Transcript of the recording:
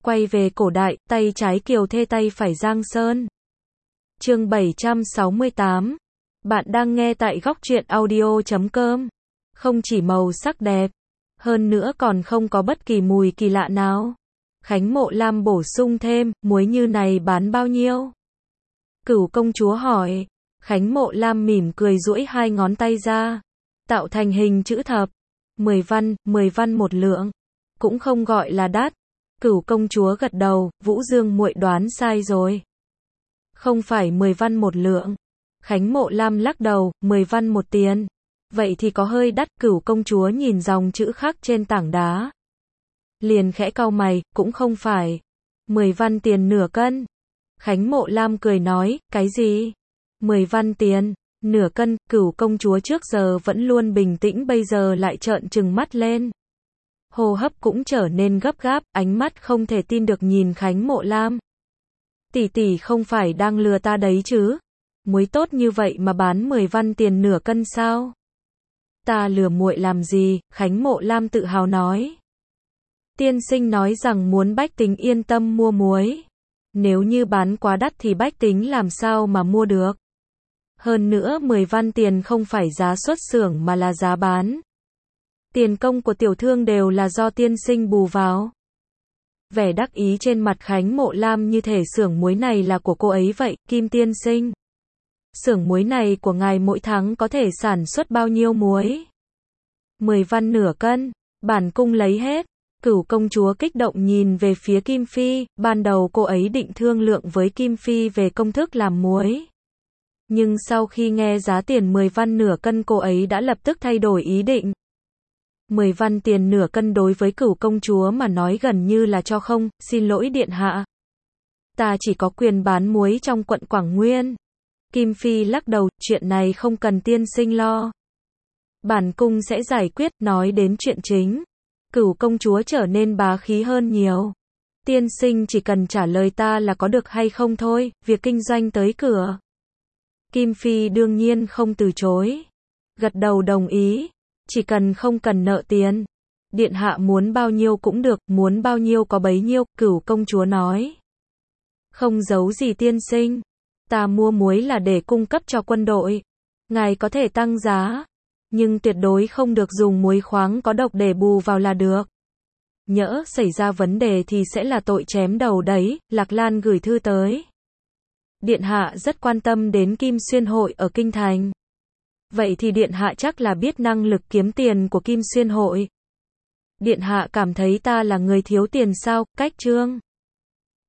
Quay về cổ đại, tay trái Kiều Thê tay phải Giang Sơn. Chương 768. Bạn đang nghe tại góc truyện audio.com. Không chỉ màu sắc đẹp, hơn nữa còn không có bất kỳ mùi kỳ lạ nào. Khánh Mộ Lam bổ sung thêm, muối như này bán bao nhiêu? Cửu công chúa hỏi. Khánh Mộ Lam mỉm cười duỗi hai ngón tay ra, tạo thành hình chữ thập. 10 văn một lượng. Cũng không gọi là đắt. Cửu công chúa gật đầu, Vũ Dương muội đoán sai rồi. Không phải 10 văn một lượng. Khánh Mộ Lam lắc đầu, 10 văn một tiền. Vậy thì có hơi đắt. Cửu công chúa nhìn dòng chữ khắc trên tảng đá, liền khẽ cau mày, cũng không phải. 10 văn tiền nửa cân. Khánh Mộ Lam cười nói, cái gì? 10 văn tiền, nửa cân. Cửu công chúa trước giờ vẫn luôn bình tĩnh bây giờ lại trợn trừng mắt lên. Hô hấp cũng trở nên gấp gáp, ánh mắt không thể tin được nhìn Khánh Mộ Lam. Tỷ tỷ không phải đang lừa ta đấy chứ? Muối tốt như vậy mà bán 10 văn tiền nửa cân sao? Ta lừa muội làm gì? Khánh Mộ Lam tự hào nói. Tiên sinh nói rằng muốn bách tính yên tâm mua muối. Nếu như bán quá đắt thì bách tính làm sao mà mua được? Hơn nữa 10 văn tiền không phải giá xuất xưởng mà là giá bán. Tiền công của tiểu thương đều là do tiên sinh bù vào. Vẻ đắc ý trên mặt Khánh Mộ Lam như thể xưởng muối này là của cô ấy vậy. Kim tiên sinh, xưởng muối này của ngài mỗi tháng có thể sản xuất bao nhiêu muối? 10 văn nửa cân, bản cung lấy hết. Cửu công chúa kích động nhìn về phía Kim Phi, ban đầu cô ấy định thương lượng với Kim Phi về công thức làm muối. Nhưng sau khi nghe giá tiền 10 văn nửa cân cô ấy đã lập tức thay đổi ý định. 10 văn tiền nửa cân đối với cửu công chúa mà nói gần như là cho không. Xin lỗi điện hạ, ta chỉ có quyền bán muối trong quận Quảng Nguyên. Kim Phi lắc đầu, chuyện này không cần tiên sinh lo. Bản cung sẽ giải quyết. Nói đến chuyện chính, cửu công chúa trở nên bá khí hơn nhiều. Tiên sinh chỉ cần trả lời ta là có được hay không thôi, việc kinh doanh tới cửa. Kim Phi đương nhiên không từ chối, gật đầu đồng ý. Chỉ cần không cần nợ tiền. Điện hạ muốn bao nhiêu cũng được, muốn bao nhiêu có bấy nhiêu. Cửu công chúa nói. Không giấu gì tiên sinh, ta mua muối là để cung cấp cho quân đội. Ngài có thể tăng giá, nhưng tuyệt đối không được dùng muối khoáng có độc để bù vào là được. Nhỡ xảy ra vấn đề thì sẽ là tội chém đầu đấy. Lạc Lan gửi thư tới. Điện hạ rất quan tâm đến Kim Xuyên hội ở Kinh Thành. Vậy thì điện hạ chắc là biết năng lực kiếm tiền của Kim Xuyên hội. Điện hạ cảm thấy ta là người thiếu tiền sao? Cách trương